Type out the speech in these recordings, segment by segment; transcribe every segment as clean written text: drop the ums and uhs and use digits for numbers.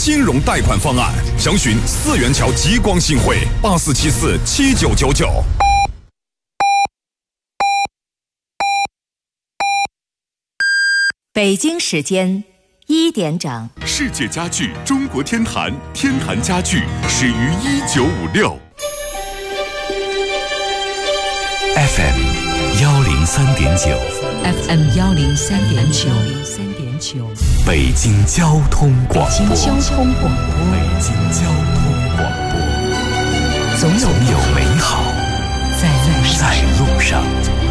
金融贷款方案，详询4元桥极光信汇84747999。 北京时间1点整。 世界家具中国天坛，天坛家具始于1956。FM 103.9 FM 103.9， 北京交通广播。 北京交通广播。 北京交通广播。总有美好在路上。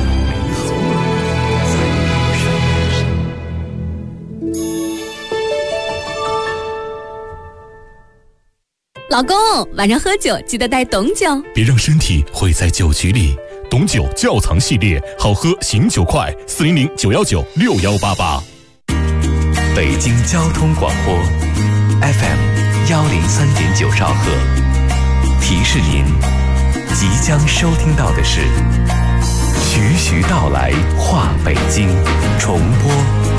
老公，晚上喝酒记得带董酒， 别让身体毁在酒局里。董酒窖藏系列，好喝醒酒快，400-919-6188。北京交通广播 FM 103.9兆赫，提示您即将收听到的是徐徐道来话北京重播。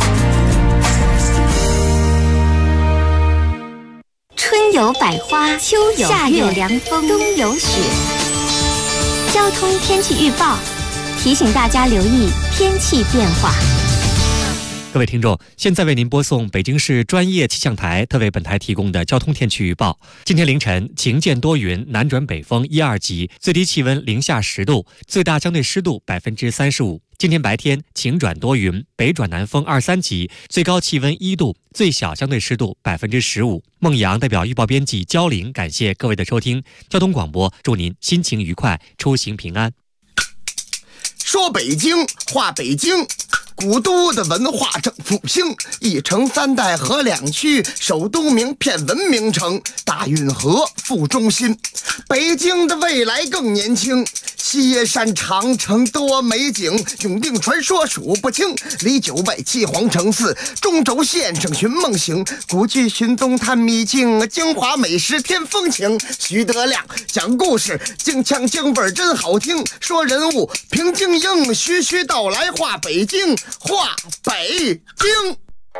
春有百花，秋有夏有凉风，冬有雪。交通天气预报提醒大家留意天气变化。 各位听众，现在为您播送北京市专业气象台特为本台提供的交通天气预报。今天凌晨晴见多云，南转北风1、2级，最低气温零下10度，最大相对湿度35%。今天白天晴转多云，北转南风2、3级，最高气温1度，最小相对湿度15%。孟阳代表预报编辑焦玲，感谢各位的收听。交通广播祝您心情愉快，出行平安。 说北京话北京，古都的文化正复兴，一城3代河2区，首都名片文明城，大运河副中心。北京的未来更年轻，西山长城多美景，永定传说数不清，离9拜7皇城寺，中轴线上寻梦行，古剧寻踪探秘境，京华美食添风情。徐德亮讲故事，京腔京味真好听，说人物平京英，徐徐道来话北京，话北京。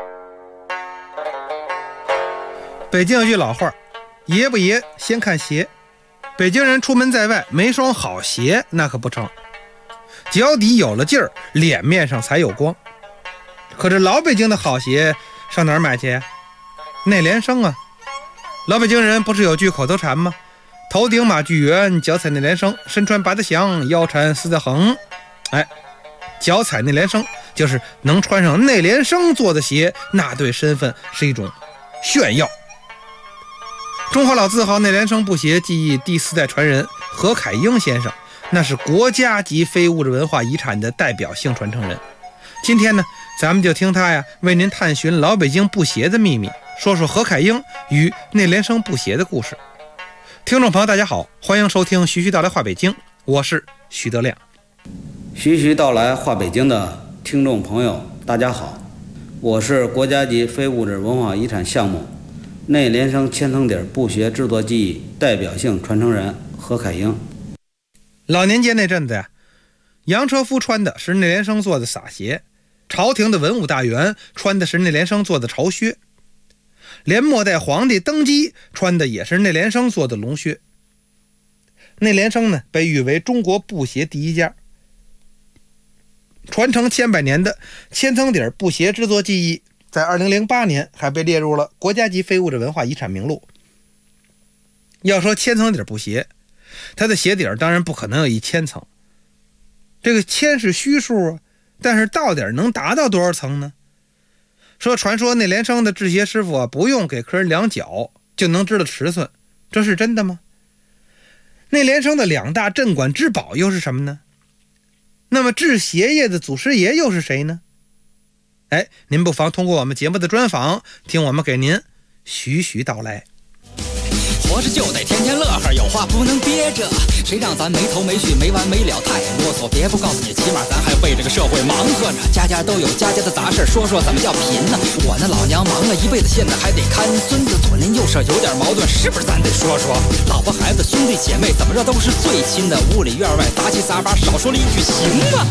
北京有句老话，爷不爷先看鞋。北京人出门在外没双好鞋那可不成，脚底有了劲儿，脸面上才有光。可这老北京的好鞋上哪儿买去呀？内联升啊。老北京人不是有句口头禅吗？头顶马具圆，脚踩内联升，身穿八得响，腰缠丝得横。脚踩内联升就是能穿上内联升做的鞋，那对身份是一种炫耀。中华老字号内联升布鞋技艺第4代传人何凯英先生，那是国家级非物质文化遗产的代表性传承人。今天呢，咱们就听他呀为您探寻老北京布鞋的秘密，说说何凯英与内联升布鞋的故事。听众朋友大家好，欢迎收听徐徐道来话北京，我是徐德亮。 徐徐道来话北京的听众朋友大家好，我是国家级非物质文化遗产项目内联升千层底布鞋制作技艺代表性传承人何凯英。 老年间那阵子呀，杨车夫穿的是内联升做的洒鞋，朝廷的文武大员穿的是内联升做的朝靴，连末代皇帝登基穿的也是内联升做的龙靴。内联升呢，被誉为中国布鞋第一家，传承千百年的千层底布鞋制作技艺在2008年还被列入了国家级非物质文化遗产名录。要说千层底布鞋，它的鞋底当然不可能有1000层，这个1000是虚数啊，但是到底能达到多少层呢？传说内联升的制鞋师傅啊，不用给客人量脚就能知道尺寸，这是真的吗？内联升的2大镇馆之宝又是什么呢？那么制鞋业的祖师爷又是谁呢？您不妨通过我们节目的专访，听我们给您徐徐道来。 活着就得天天乐呵，有话不能憋着，谁让咱没头没绪没完没了太啰嗦，别不告诉你，起码咱还为这个社会忙活呢。家家都有家家的杂事，说说怎么叫贫呢？我那老娘忙了一辈子，现在还得看孙子，左邻右舍有点矛盾，是不是咱得说说？老婆孩子兄弟姐妹怎么着都是最亲的，屋里院外杂七杂八，少说了一句行吗？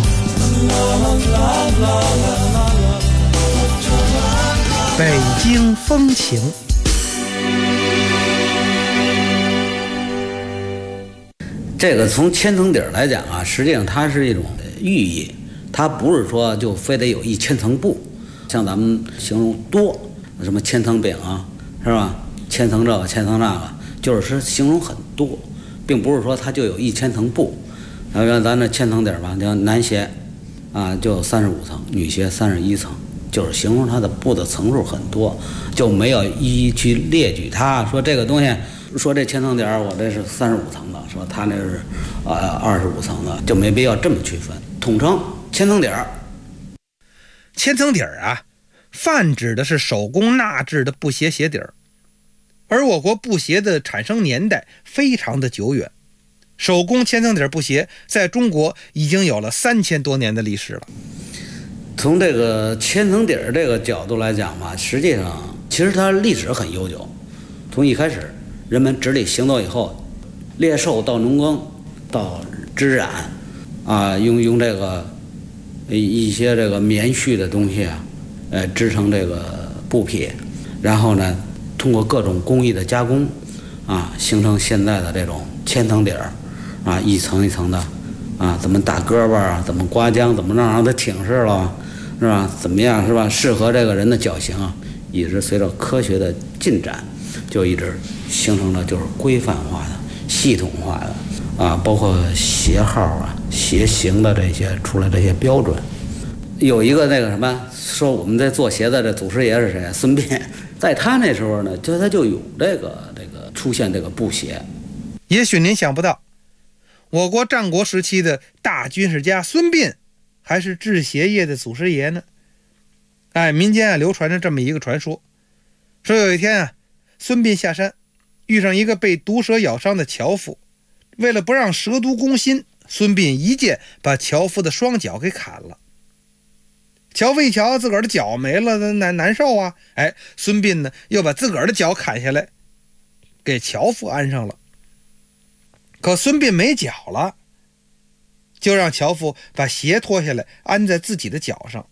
北京风情。 这个从千层底儿来讲啊，实际上它是一种寓意，它不是说就非得有1000层布，像咱们形容多，什么千层饼啊，是吧？千层这个，千层那个，就是形容很多，并不是说它就有1000层布。然后咱这千层底儿吧，叫男鞋啊，就有35层，女鞋31层，就是形容它的布的层数很多，就没有一一去列举它。说这个东西，说这千层底儿我这是35层的，说它那是25层的，就没必要这么区分，统称千层底儿。 千层底儿啊，泛指的是手工纳制的布鞋鞋底儿，而我国布鞋的产生年代非常的久远，手工千层底儿布鞋在中国已经有了3000多年的历史了。 从这个千层底儿这个角度来讲吧，实际上其实它历史很悠久。从一开始人们直立行走以后，猎兽到农耕到织染啊，用这个一些这个棉絮的东西啊，织成这个布匹，然后呢通过各种工艺的加工啊，形成现在的这种千层底儿啊，一层一层的啊，怎么打胳膊啊，怎么刮浆，怎么让它挺实了，是吧？怎么样是吧？适合这个人的脚型啊，一直随着科学的进展，就一直形成了就是规范化的、系统化的啊，包括鞋号啊、鞋型的这些出来这些标准。有一个那个什么说我们在做鞋的这祖师爷是谁？孙膑，在他那时候呢，他就有这个出现这个布鞋。 也许您想不到，我国战国时期的大军事家孙膑还是制鞋业的祖师爷呢。民间流传着这么一个传说，说有一天孙膑下山遇上一个被毒蛇咬伤的樵夫，为了不让蛇毒攻心，孙膑一剑把樵夫的双脚给砍了。樵夫一瞧自个儿的脚没了，难受啊！孙膑呢又把自个儿的脚砍下来，给樵夫安上了。可孙膑没脚了，就让樵夫把鞋脱下来安在自己的脚上。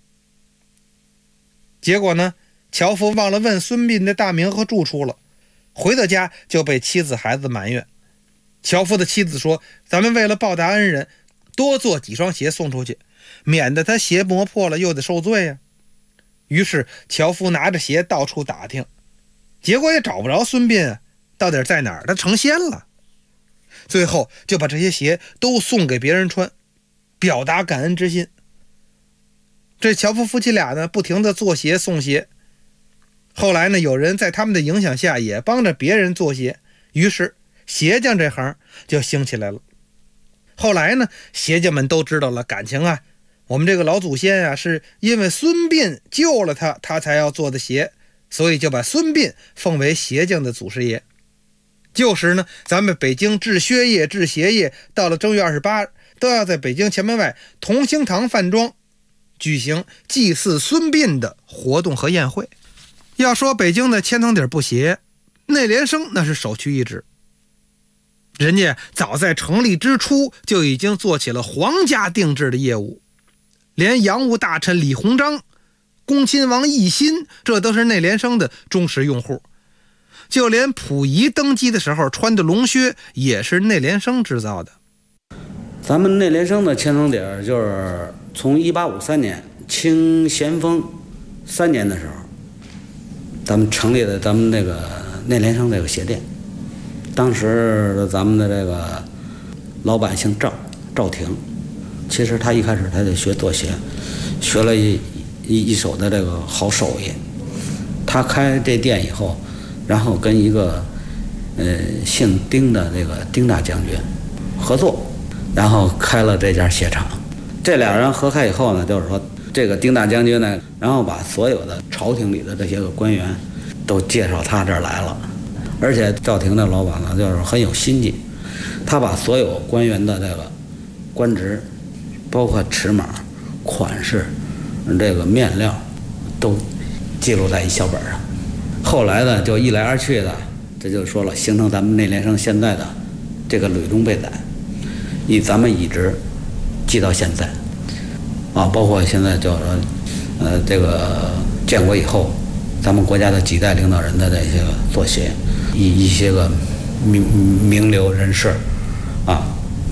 结果呢，樵夫忘了问孙膑的大名和住处了，回到家就被妻子孩子埋怨。樵夫的妻子说，咱们为了报答恩人，多做几双鞋送出去，免得他鞋磨破了又得受罪呀。于是樵夫拿着鞋到处打听，结果也找不着孙膑到底在哪儿，他成仙了。最后就把这些鞋都送给别人穿，表达感恩之心。这樵夫夫妻俩呢，不停地做鞋送鞋。后来呢，有人在他们的影响下也帮着别人做鞋，于是鞋匠这行就兴起来了。后来呢，鞋匠们都知道了感情我们这个老祖先是因为孙膑救了他，他才要做的鞋，所以就把孙膑奉为鞋匠的祖师爷。旧时呢，咱们北京制靴业、制鞋业，到了正月28都要在北京前门外同兴堂饭庄举行祭祀孙膑的活动和宴会。要说北京的千层底布鞋，内联升那是首屈一指。人家早在成立之初就已经做起了皇家定制的业务，连洋务大臣李鸿章、恭亲王奕欣，这都是内联升的忠实用户。就连溥仪登基的时候穿的龙靴也是内联升制造的。 咱们内联升的千层底儿就是从1853年清咸丰3年的时候，咱们成立的咱们那个内联升这个鞋店。当时咱们的这个老板姓赵廷，其实他一开始他就学做鞋，学了一手的这个好手艺。他开这店以后，然后跟一个姓丁的这个丁大将军合作，然后开了这家鞋厂。这俩人合开以后呢，就是说这个丁大将军呢，然后把所有的朝廷里的这些个官员都介绍他这儿来了。而且赵廷的老板呢，就是很有心计，他把所有官员的这个官职，包括尺码、款式、这个面料，都记录在一小本上。后来呢，就一来二去的，这就说了，形成咱们内联升现在的这个履中备载，咱们一直记到现在，包括现在叫这个建国以后，咱们国家的几代领导人的这些个做鞋，一些个名流人士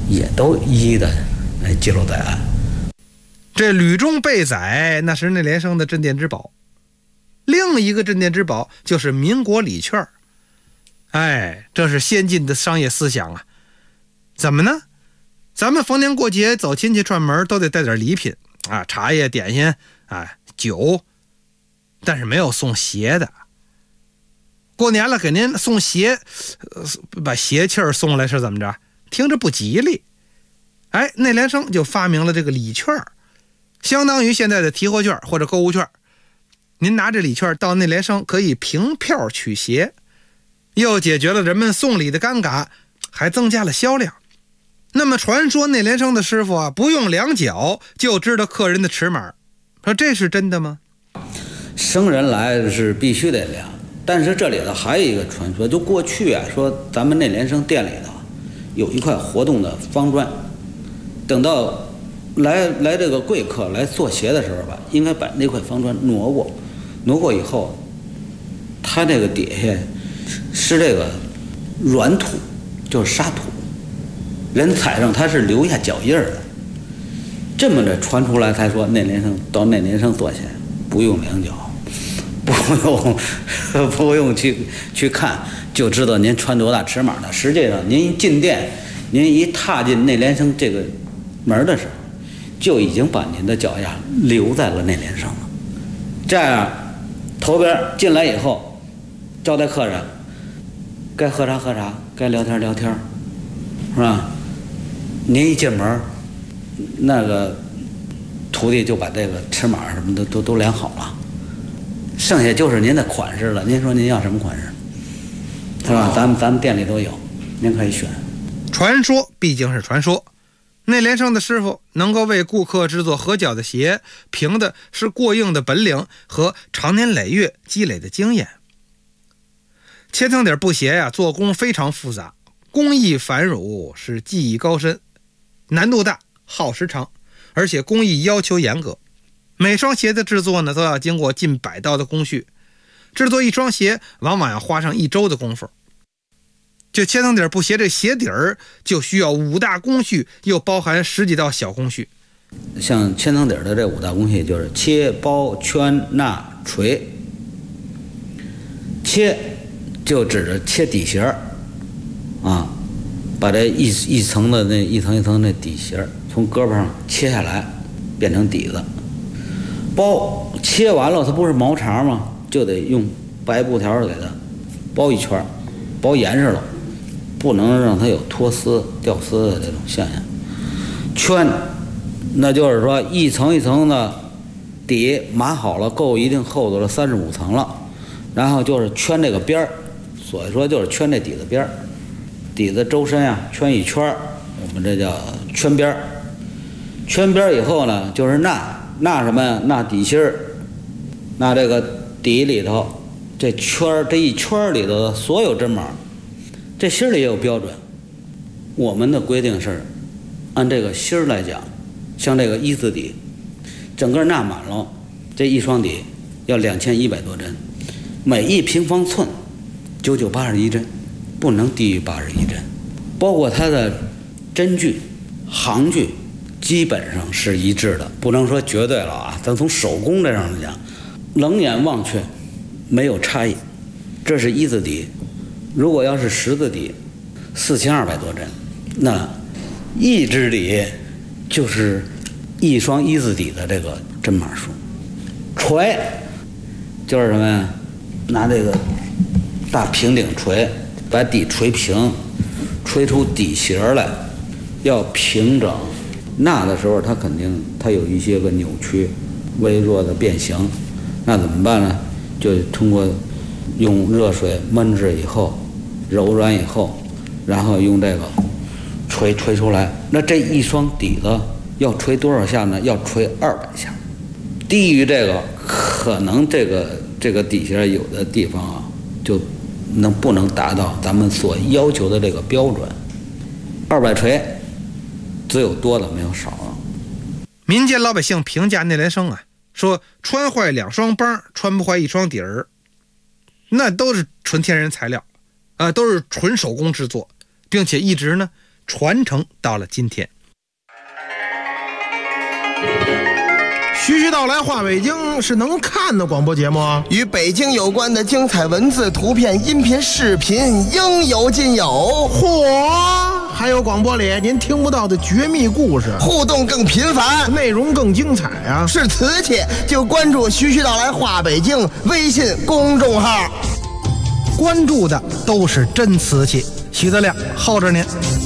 也都一一的记录在案。 这吕中被宰，那是内联升的镇店之宝。另一个镇店之宝就是民国礼券。这是先进的商业思想啊。怎么呢？咱们逢年过节走亲戚串门都得带点礼品啊，茶叶、点心啊、酒，但是没有送鞋的。过年了给您送鞋，把鞋气儿送来是怎么着？听着不吉利。内联升就发明了这个礼券，相当于现在的提货券或者购物券。您拿着礼券到内联升可以凭票取鞋，又解决了人们送礼的尴尬，还增加了销量。那么传说内联升的师傅啊，不用量脚就知道客人的尺码，说这是真的吗？ 生人来是必须得量，但是这里头还有一个传说，就过去啊，说咱们内联升店里头有一块活动的方砖，等到来这个贵客来做鞋的时候吧，应该把那块方砖挪过以后，它这个底下是这个软土，就是沙土，人踩上它是留下脚印的。这么着传出来才说内联升到内联升做鞋不用量脚，不用去看就知道您穿多大尺码的。实际上您一进店，您一踏进内联升这个门的时候，就已经把您的脚丫留在了内联升了。这样头边进来以后招待客人，该喝茶喝茶，该聊天聊天，是吧？您一进门，那个徒弟就把这个尺码什么的都量好了，剩下就是您的款式了。您说您要什么款式，是吧？咱们店里都有，您可以选。 传说毕竟是传说，内联升的师傅能够为顾客制作合脚的鞋，凭的是过硬的本领和长年累月积累的经验。千层底布鞋呀，做工非常复杂，工艺繁缛，是技艺高深，难度大，耗时长，而且工艺要求严格。每双鞋的制作呢，都要经过近100道的工序，制作一双鞋往往要花上1周的功夫。就千层底布鞋这鞋底儿就需要5大工序，又包含10几道小工序。 像千层底的这5大工序就是切、包、圈、纳、锤。切就指着切底鞋啊，把这一层的那一层一层的底鞋从胳膊上切下来变成底子。包切完了它不是毛肠吗？就得用白布条给它包一圈，包严实了，不能让它有脱丝掉丝的这种现象。圈那就是说一层一层的底码好了，够一定厚度了35层了，然后就是圈这个边儿，所以说就是圈这底子边儿，底子周身啊圈一圈，我们这叫圈边儿。圈边儿以后呢，就是纳什么呀？纳底芯儿，纳这个底里头这一圈里头的所有针码，这芯儿里也有标准。我们的规定是按这个芯儿来讲，像这个1字底，整个纳满了，这一双底要2100多针，每1平方寸981针，不能低于81针，包括它的针距、行距基本上是一致的，不能说绝对了啊。咱从手工这上来讲，冷眼望去没有差异。这是1字底，如果要是10字底，4200多针，那1支底就是一双1字底的这个针码数。锤就是什么呀？拿这个大平顶锤把底锤平，锤出底斜来，要平整。纳的时候它有一些个扭曲，微弱的变形，那怎么办呢？就通过用热水焖制以后，柔软以后，然后用这个锤出来。那这一双底子要锤多少下呢？要锤200下。低于这个，可能这个底下有的地方啊，就不能达到咱们所要求的这个标准。200锤。只有多的没有少的。 民间老百姓评价内联升啊，说穿坏2双帮，穿不坏1双底儿，那都是纯天然材料啊，都是纯手工制作，并且一直呢传承到了今天。 徐徐道来话北京是能看的广播节目啊， 与北京有关的精彩文字、图片、音频、视频应有尽有。 嚯！还有广播里您听不到的绝密故事， 互动更频繁， 内容更精彩啊！ 是瓷器就关注徐徐道来话北京微信公众号， 关注的都是真瓷器。徐德亮候着您。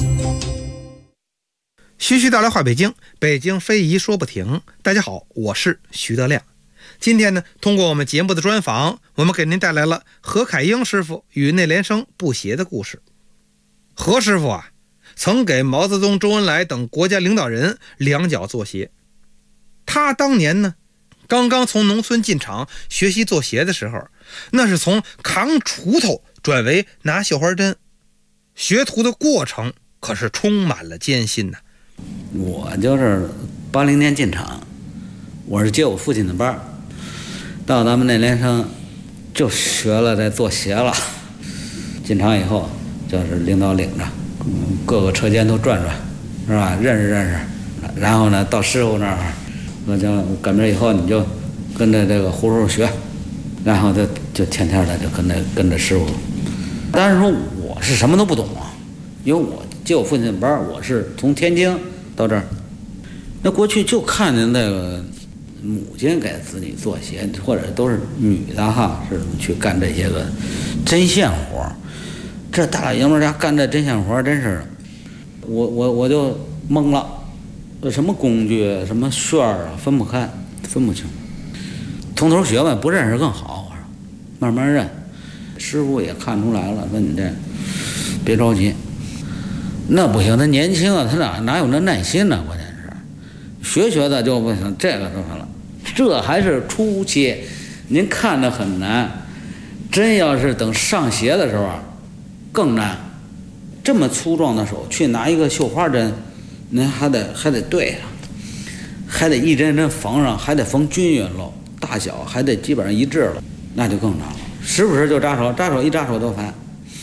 徐徐道来话北京，北京非遗说不停。大家好，我是徐德亮。今天呢，通过我们节目的专访，我们给您带来了何凯英师傅与内联升布鞋的故事。何师傅啊，曾给毛泽东、周恩来等国家领导人量脚做鞋。他当年呢，刚刚从农村进厂学习做鞋的时候，那是从扛锄头转为拿绣花针，学徒的过程可是充满了艰辛呐。 我就是80年进厂，我是接我父亲的班，到咱们内联升就学了这做鞋了。进厂以后就是领导领着，各个车间都转转，是吧？认识认识。然后呢，到师傅那儿，我就赶明以后你就跟着这个胡叔学，然后就天天的就跟着师傅。当然说我是什么都不懂啊，因为我接我父亲的班，我是从天津到这儿。那过去就看见那个母亲给子女做鞋，或者都是女的哈，是去干这些个针线活。这大老爷们家干这针线活真是，我就懵了，什么工具什么旋儿啊，分不开，分不清。从头学吧，不认识更好。我说慢慢认。师傅也看出来了，说你这别着急。那不行，他年轻啊，他哪有那耐心呢？关键是学的就不行，这个就完了。这还是初期，您看着很难，真要是等上鞋的时候啊，更难。这么粗壮的手去拿一个绣花针，您还得对上，还得一针针缝上，还得缝均匀了，大小还得基本上一致了，那就更难了。时不时就扎手，一扎手都烦。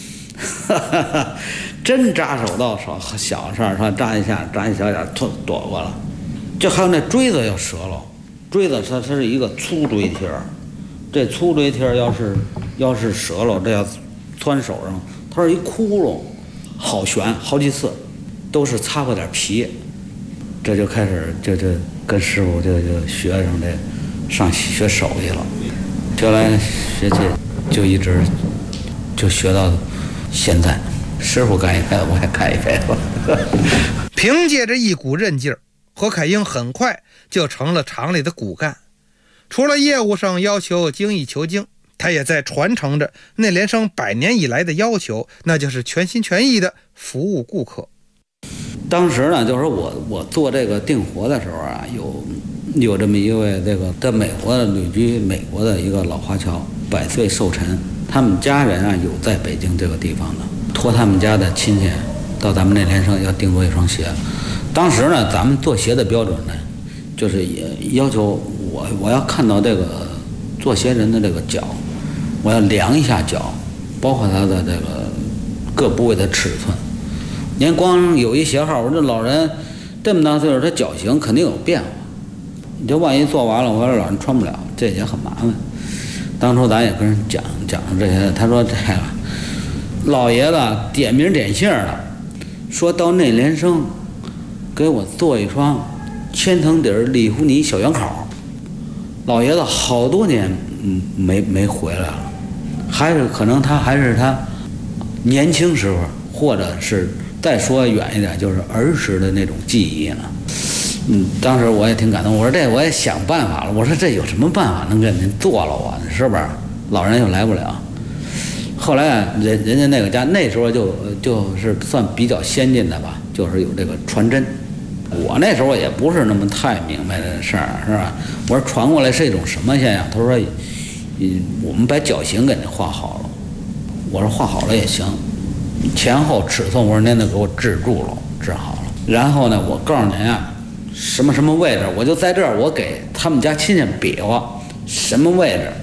真扎手到小事儿，说扎一下扎一小点，躲过了。就还有那锥子要折了，锥子它是一个粗锥贴儿，这粗锥贴儿要是折了，这要汆手上，它是一窟窿，好旋好几次，都是擦破点皮。这就开始就跟师傅就学上这上学手艺了，学来学去就一直就学到现在。师傅干一辈子，我也干一辈子。 凭借着一股韧劲儿，何凯英很快就成了厂里的骨干。除了业务上要求精益求精，他也在传承着内联升100年以来的要求，那就是全心全意的服务顾客。 当时呢，就是我做这个订活的时候啊，有这么一位这个在美国的旅居美国的一个老华侨，100岁寿辰，他们家人啊有在北京这个地方的。托他们家的亲戚到咱们内联升要订做一双鞋。当时呢，咱们做鞋的标准呢，就是也要求我要看到这个做鞋人的这个脚，我要量一下脚，包括他的这个各部位的尺寸。您光有一鞋号，我这老人这么大岁数，他脚型肯定有变化。你就万一做完了，我说老人穿不了，这也很麻烦。当初咱也跟人讲这些，他说这个老爷子点名点姓的，说到内联升给我做一双千层底里胡尼小圆口。老爷子好多年没回来了，还是可能他还是他年轻时候，或者是再说远一点，就是儿时的那种记忆呢。当时我也挺感动，我说这我也想办法了，我说这有什么办法能给您做了我，是不是？老人又来不了。后来人家那个家那时候就是算比较先进的吧，就是有这个传针。我那时候也不是那么太明白这事儿，是吧？我说传过来是一种什么现象？他说，我们把脚型给您画好了。我说画好了也行，前后尺寸我说您得给我制住了，制好了。然后呢，我告诉您啊，什么什么位置，我就在这儿，我给他们家亲戚比划什么位置。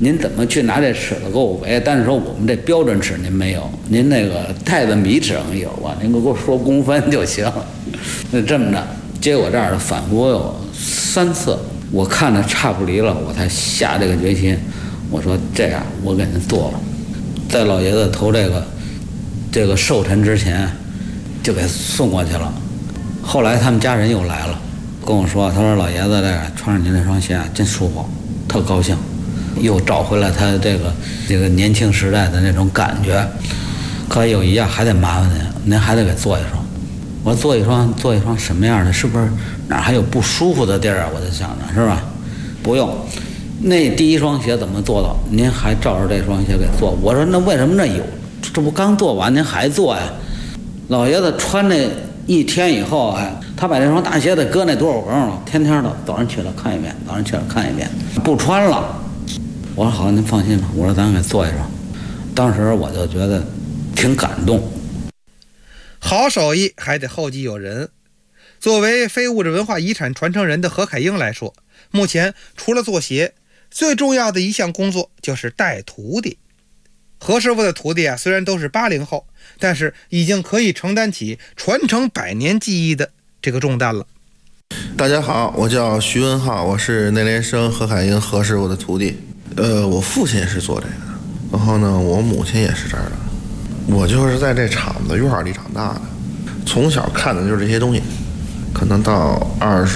您怎么去拿这尺子给我围？但是说我们这标准尺您没有，您那个太子米尺上有啊，您给我说公分就行。那这么着，结果这样反复有3次，我看着差不离了，我才下这个决心。我说这样，我给您做了，在老爷子投这个寿辰之前，就给送过去了。后来他们家人又来了，跟我说，他说老爷子这穿上您这双鞋真舒服，特高兴，又找回来他这个年轻时代的那种感觉。可有一样还得麻烦您还得给做一双。我说做一双什么样的？是不是哪还有不舒服的地儿啊？我就想着是吧？不用，那第一双鞋怎么做到？您还照着这双鞋给做？我说那为什么那有？这不刚做完您还做呀？老爷子穿那1天以后，他把这双大鞋得搁那多少缸了？天天的早上起来看一遍，早上起来看一遍，不穿了。我说好，您放心吧。我说咱给做一双。当时我就觉得挺感动。 好手艺还得后继有人。作为非物质文化遗产传承人的何凯英来说，目前除了做鞋，最重要的一项工作就是带徒弟。何师傅的徒弟虽然都是80后，但是已经可以承担起传承100年技艺的这个重担了。 大家好，我叫徐文浩，我是内联升何凯英何师傅的徒弟。我父亲也是做这个的，然后呢，我母亲也是这儿的。我就是在这厂子院里长大的，从小看的就是这些东西。可能到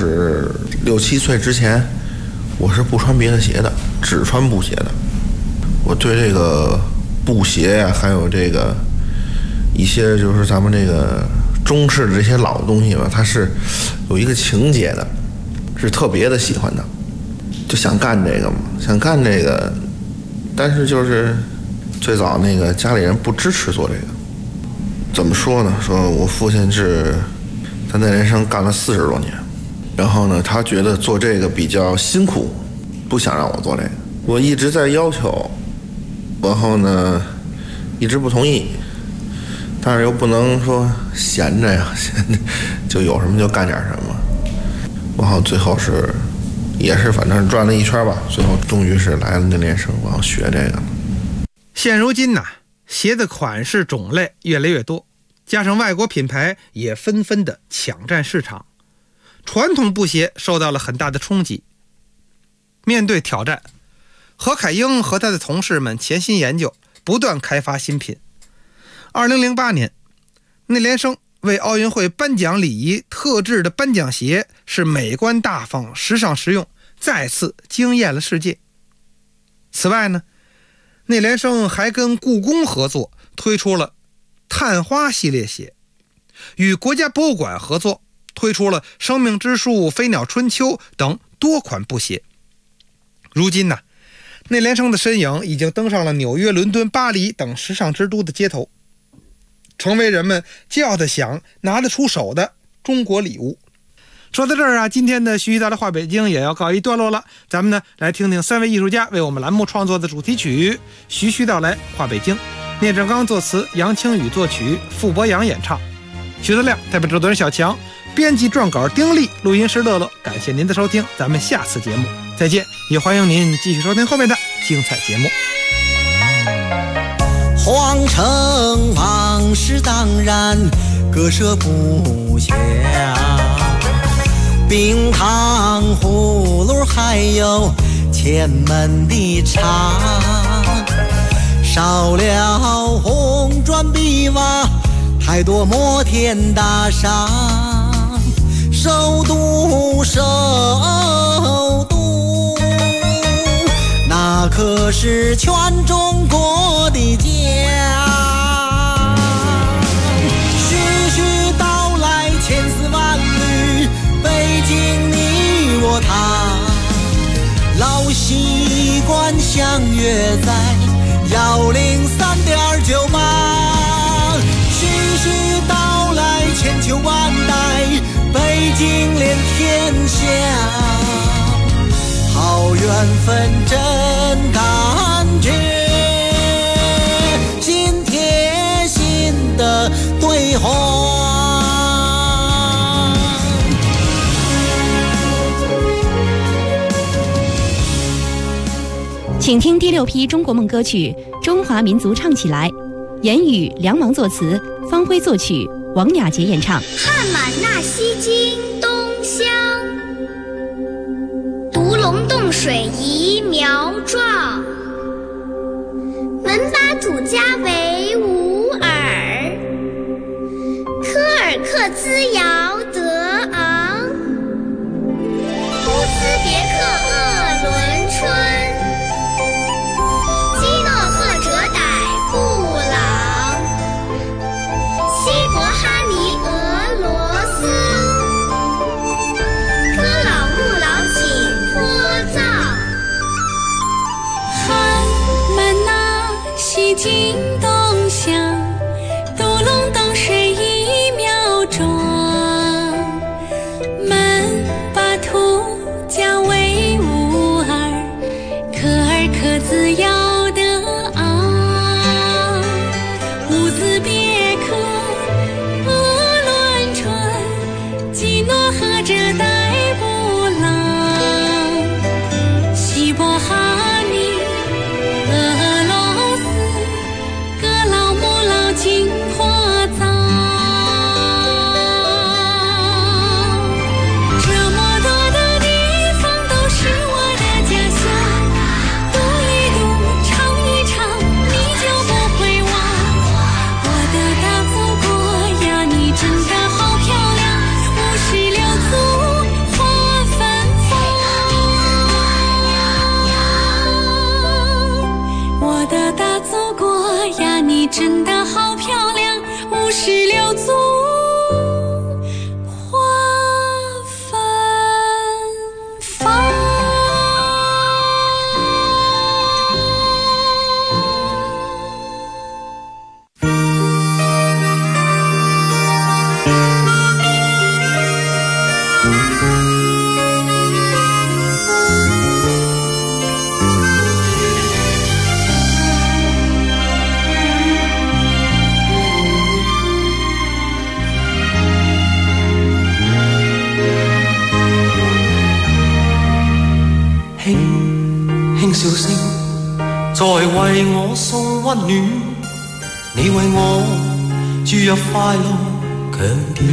26、27岁之前，我是不穿别的鞋的，只穿布鞋的。我对这个布鞋呀，还有这个一些就是咱们这个中式的这些老东西吧，它是有一个情节的，是特别的喜欢的，就想干这个嘛，想干这个，但是就是最早那个家里人不支持做这个。怎么说呢？说我父亲是在内联升干了40多年，然后呢，他觉得做这个比较辛苦，不想让我做这个。我一直在要求，然后呢，一直不同意，但是又不能说闲着呀，闲着就有什么就干点什么。然后最后也是反正转了一圈吧，最后终于是来了内联升，然后学这个。 现如今鞋的款式种类越来越多，加上外国品牌也纷纷的抢占市场，传统布鞋受到了很大的冲击。面对挑战，何凯英和他的同事们潜心研究，不断开发新品。2008年，内联升为奥运会颁奖礼仪特制的颁奖鞋是美观大方、时尚实用，再次惊艳了世界。此外呢，内联升还跟故宫合作推出了探花系列鞋，与国家博物馆合作推出了生命之树、飞鸟春秋等多款布鞋。如今内联升的身影已经登上了纽约、伦敦、巴黎等时尚之都的街头，成为人们骄傲的想拿得出手的中国礼物。说到这儿今天的徐徐道来话北京也要告一段落了。咱们呢来听听3位艺术家为我们栏目创作的主题曲《徐徐道来话北京》，聂振刚作词，杨清宇作曲，傅博洋演唱。徐德亮代表制作人小强，编辑撰稿丁力，录音师乐乐。感谢您的收听，咱们下次节目再见，也欢迎您继续收听后面的精彩节目。 皇城往事当然割舍不下，冰糖葫芦还有前门的茶，少了红砖碧瓦，太多摩天大厦，首都那可是全中国的家。徐徐道来千丝万缕，北京你我他，老习惯相约在103.98。徐徐道来千秋万代，北京连天下。好缘分真感觉，心贴心的对话。 请听第6批中国梦歌曲《中华民族唱起来》，言语梁芒作词，方辉作曲，王雅洁演唱。 汉满纳西经东乡，独龙洞水移苗壮。门巴土家为吾尔，科尔克孜尧德昂。乌兹别克鄂伦春，基诺赫哲傣布朗。西伯哈尼俄罗斯，哥老木老紧坡藏。 汉满纳西经东乡，独龙洞水移苗壮。门巴土家为吾尔，科尔克孜尧德昂。乌兹别克鄂伦春，基诺赫哲傣布朗。西伯哈尼俄罗斯，哥老木老紧坡藏。这么多的地方都是我的家乡，读一读，唱一唱，你就不会忘。我的大祖国呀，你真的好漂亮，56族花芬芳。我的大祖国呀，你真的好漂亮，56族花芬芳。 輕輕笑聲在為我送溫暖，你為我注入快樂強電。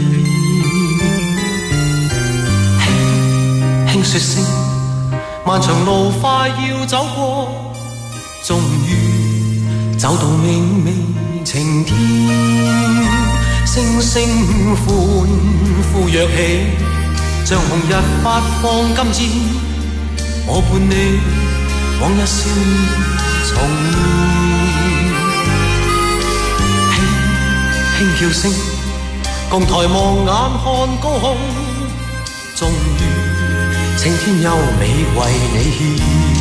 輕輕說聲漫長路快要走過，終於走到明媚晴天。星星歡呼躍起，像紅日發放金箭。我伴你往日笑面重現，輕輕叫聲，共抬望眼看高空，終於青天優美為你獻。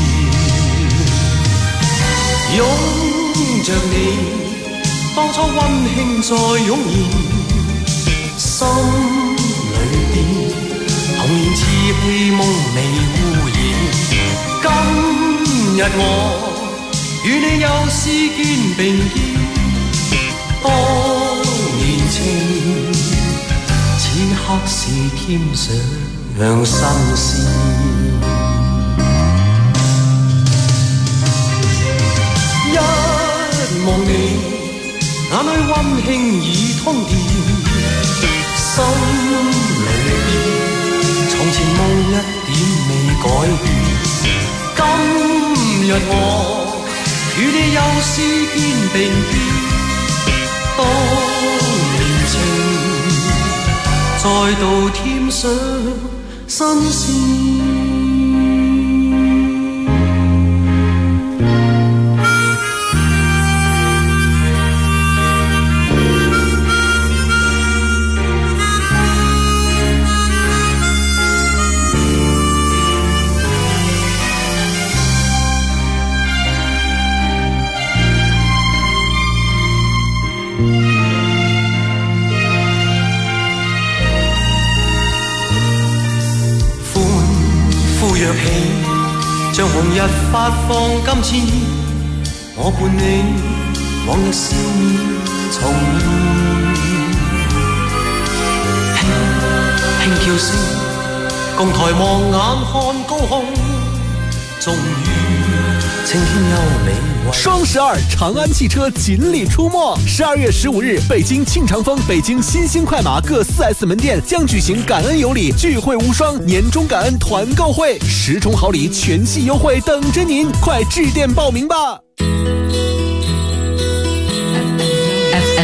擁着你，當初溫馨再湧現，心裏邊童年稚氣夢未污染。今日我與你又是肩並肩，當年情此刻是添上新鮮。一望你眼裏溫馨已通電，心裏邊從前夢一點未改變。今日我與你又是肩並肩，當年情再度添上新鮮。像紅日發放金箭，我伴你往日笑面重現。輕輕叫聲，共抬望眼看高空，終於青天有你。 双12长安汽车锦鲤出没，12月15日，北京庆长峰、北京新兴快马各4S 门店将举行感恩有礼聚会无双年终感恩团购会，10重好礼全系优惠等着您，快致电报名吧。